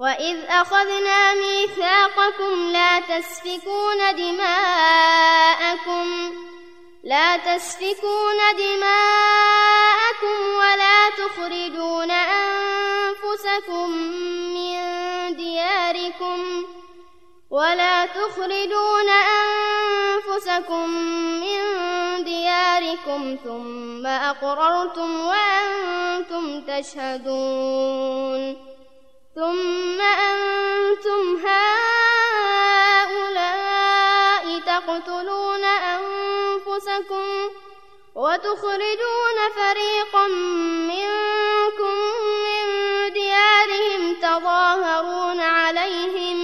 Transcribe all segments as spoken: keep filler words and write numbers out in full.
وإذ أخذنا ميثاقكم لا تسفكون دماءكم لا تسفكون دماءكم ولا تخرجون أنفسكم من دياركم ولا تخرجون أنفسكم من دياركم ثم أقررتم وأنتم تشهدون ثم أنتم هؤلاء تقتلون أنفسكم وتخرجون فريقا منكم من ديارهم تظاهرون عليهم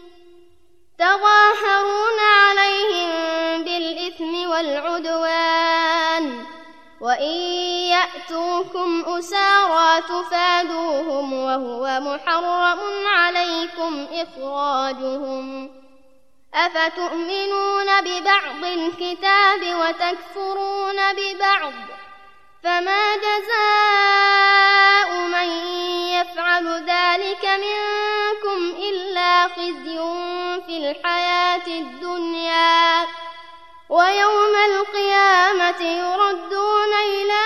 تظاهرون عليهم بالإثم والعدوان وإن يأتوكم أسارى تفادوهم وهو محرم عليكم إخراجهم أفتؤمنون ببعض الكتاب وتكفرون ببعض فما جزاء من يفعل ذلك منكم إلا خزي في الحياة الدنيا ويوم القيامة يردون إلى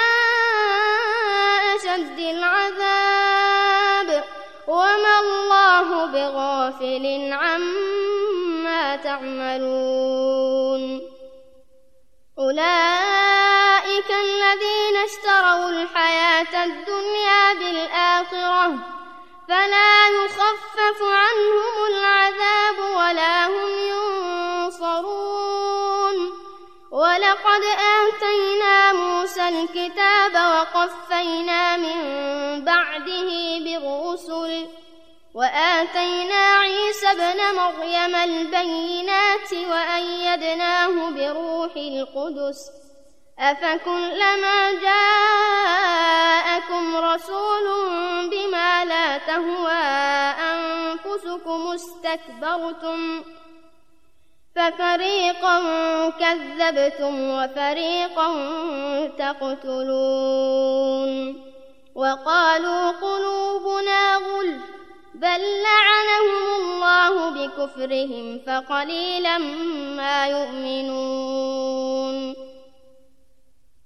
أشد العذاب وما الله بغافل عما تعملون أولئك الذين اشتروا الحياة الدنيا بالآخرة فلا يخفف عنهم العذاب ولا هم ينصرون ولقد آتينا موسى الكتاب وقفينا من بعده بالرسل وآتينا عيسى ابن مريم البينات وأيدناه بروح القدس أفكلما جاءكم رسول بما لا تهوى أنفسكم استكبرتم ففريقا كذبتم وفريقا تقتلون وقالوا قلوبنا غلف بل لعنهم الله بكفرهم فقليلا ما يؤمنون